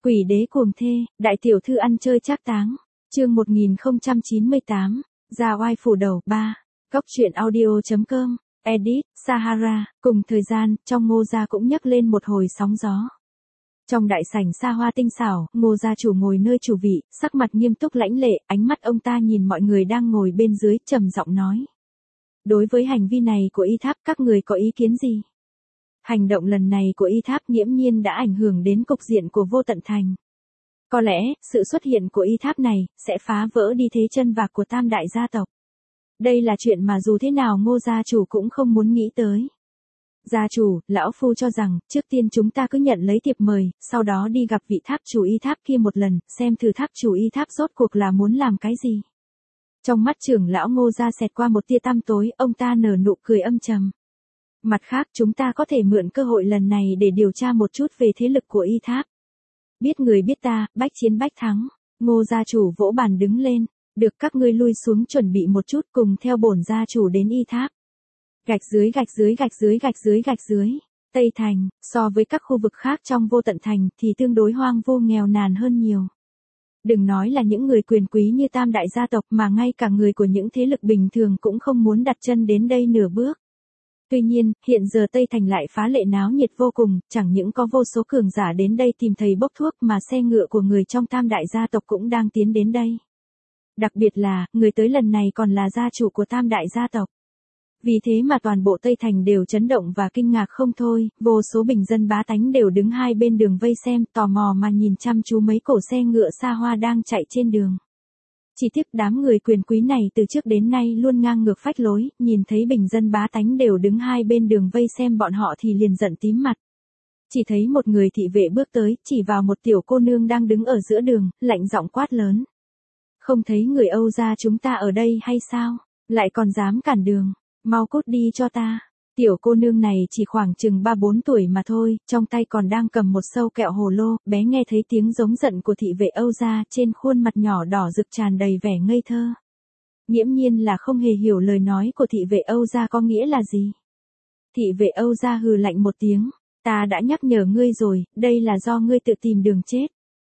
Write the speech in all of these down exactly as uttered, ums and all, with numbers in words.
Quỷ đế cuồng thê, đại tiểu thư ăn chơi trác táng. Chương một nghìn không trăm chín mươi tám, ra oai phủ đầu ba. Góc truyện audio.com, edit, Sahara. Cùng thời gian, trong Ngô gia cũng nhấc lên một hồi sóng gió. Trong đại sảnh xa hoa tinh xảo, Ngô gia chủ ngồi nơi chủ vị, sắc mặt nghiêm túc lãnh lệ, ánh mắt ông ta nhìn mọi người đang ngồi bên dưới, trầm giọng nói. Đối với hành vi này của Y Tháp, các người có ý kiến gì? Hành động lần này của Y Tháp nghiễm nhiên đã ảnh hưởng đến cục diện của Vô Tận Thành. Có lẽ, sự xuất hiện của Y Tháp này, sẽ phá vỡ đi thế chân vạc của tam đại gia tộc. Đây là chuyện mà dù thế nào Ngô gia chủ cũng không muốn nghĩ tới. Gia chủ, lão phu cho rằng, trước tiên chúng ta cứ nhận lấy thiệp mời, sau đó đi gặp vị tháp chủ Y Tháp kia một lần, xem thử tháp chủ Y Tháp rốt cuộc là muốn làm cái gì. Trong mắt trưởng lão Ngô gia xẹt qua một tia tăm tối, ông ta nở nụ cười âm trầm. Mặt khác, chúng ta có thể mượn cơ hội lần này để điều tra một chút về thế lực của Y Tháp. Biết người biết ta, bách chiến bách thắng. Ngô gia chủ vỗ bàn đứng lên. Được, các ngươi lui xuống chuẩn bị một chút, cùng theo bổn gia chủ đến Y Tháp. Gạch dưới gạch dưới gạch dưới gạch dưới gạch dưới. Tây Thành, so với các khu vực khác trong Vô Tận Thành thì tương đối hoang vô nghèo nàn hơn nhiều. Đừng nói là những người quyền quý như tam đại gia tộc, mà ngay cả người của những thế lực bình thường cũng không muốn đặt chân đến đây nửa bước. Tuy nhiên, hiện giờ Tây Thành lại phá lệ náo nhiệt vô cùng, chẳng những có vô số cường giả đến đây tìm thầy bốc thuốc, mà xe ngựa của người trong tam đại gia tộc cũng đang tiến đến đây. Đặc biệt là, người tới lần này còn là gia chủ của tam đại gia tộc. Vì thế mà toàn bộ Tây Thành đều chấn động và kinh ngạc không thôi, vô số bình dân bá tánh đều đứng hai bên đường vây xem, tò mò mà nhìn chăm chú mấy cổ xe ngựa xa hoa đang chạy trên đường. Chỉ tiếc đám người quyền quý này từ trước đến nay luôn ngang ngược phách lối, nhìn thấy bình dân bá tánh đều đứng hai bên đường vây xem bọn họ thì liền giận tím mặt. Chỉ thấy một người thị vệ bước tới, chỉ vào một tiểu cô nương đang đứng ở giữa đường, lạnh giọng quát lớn. Không thấy người Âu gia chúng ta ở đây hay sao? Lại còn dám cản đường, mau cút đi cho ta. Tiểu cô nương này chỉ khoảng chừng ba bốn tuổi mà thôi, trong tay còn đang cầm một sâu kẹo hồ lô, bé nghe thấy tiếng giống giận của thị vệ Âu gia, trên khuôn mặt nhỏ đỏ rực tràn đầy vẻ ngây thơ. Nghiễm nhiên là không hề hiểu lời nói của thị vệ Âu gia có nghĩa là gì. Thị vệ Âu gia hừ lạnh một tiếng, ta đã nhắc nhở ngươi rồi, đây là do ngươi tự tìm đường chết.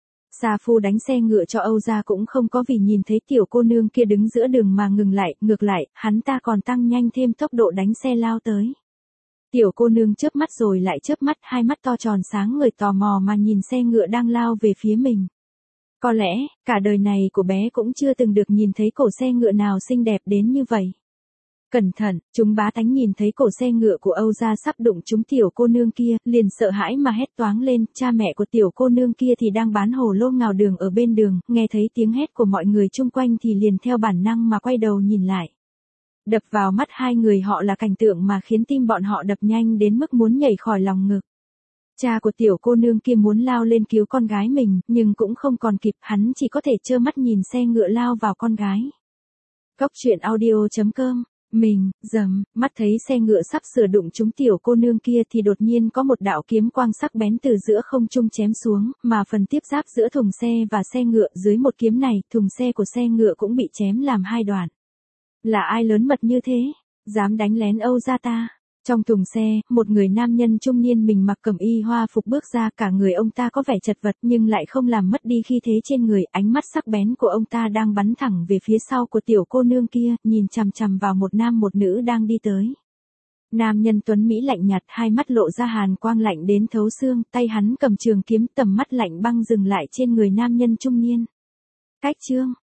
Sa phu đánh xe ngựa cho Âu gia cũng không có vì nhìn thấy tiểu cô nương kia đứng giữa đường mà ngừng lại, ngược lại, hắn ta còn tăng nhanh thêm tốc độ đánh xe lao tới. Tiểu cô nương chớp mắt rồi lại chớp mắt, hai mắt to tròn sáng người tò mò mà nhìn xe ngựa đang lao về phía mình. Có lẽ, cả đời này của bé cũng chưa từng được nhìn thấy cổ xe ngựa nào xinh đẹp đến như vậy. Cẩn thận, chúng bá tánh nhìn thấy cổ xe ngựa của Âu gia sắp đụng trúng tiểu cô nương kia, liền sợ hãi mà hét toáng lên, cha mẹ của tiểu cô nương kia thì đang bán hồ lô ngào đường ở bên đường, nghe thấy tiếng hét của mọi người chung quanh thì liền theo bản năng mà quay đầu nhìn lại. Đập vào mắt hai người họ là cảnh tượng mà khiến tim bọn họ đập nhanh đến mức muốn nhảy khỏi lòng ngực. Cha của tiểu cô nương kia muốn lao lên cứu con gái mình, nhưng cũng không còn kịp, hắn chỉ có thể trơ mắt nhìn xe ngựa lao vào con gái. Góc truyện audio.com. Mình, dầm, mắt thấy xe ngựa sắp sửa đụng trúng tiểu cô nương kia thì đột nhiên có một đạo kiếm quang sắc bén từ giữa không trung chém xuống, mà phần tiếp giáp giữa thùng xe và xe ngựa, dưới một kiếm này, thùng xe của xe ngựa cũng bị chém làm hai đoạn. Là ai lớn mật như thế? Dám đánh lén Âu gia ta? Trong thùng xe, một người nam nhân trung niên mình mặc cẩm y hoa phục bước ra, cả người ông ta có vẻ chật vật nhưng lại không làm mất đi khí thế trên người, ánh mắt sắc bén của ông ta đang bắn thẳng về phía sau của tiểu cô nương kia, nhìn chằm chằm vào một nam một nữ đang đi tới. Nam nhân tuấn Mỹ lạnh nhạt, hai mắt lộ ra hàn quang lạnh đến thấu xương, tay hắn cầm trường kiếm, tầm mắt lạnh băng dừng lại trên người nam nhân trung niên. Cách chương,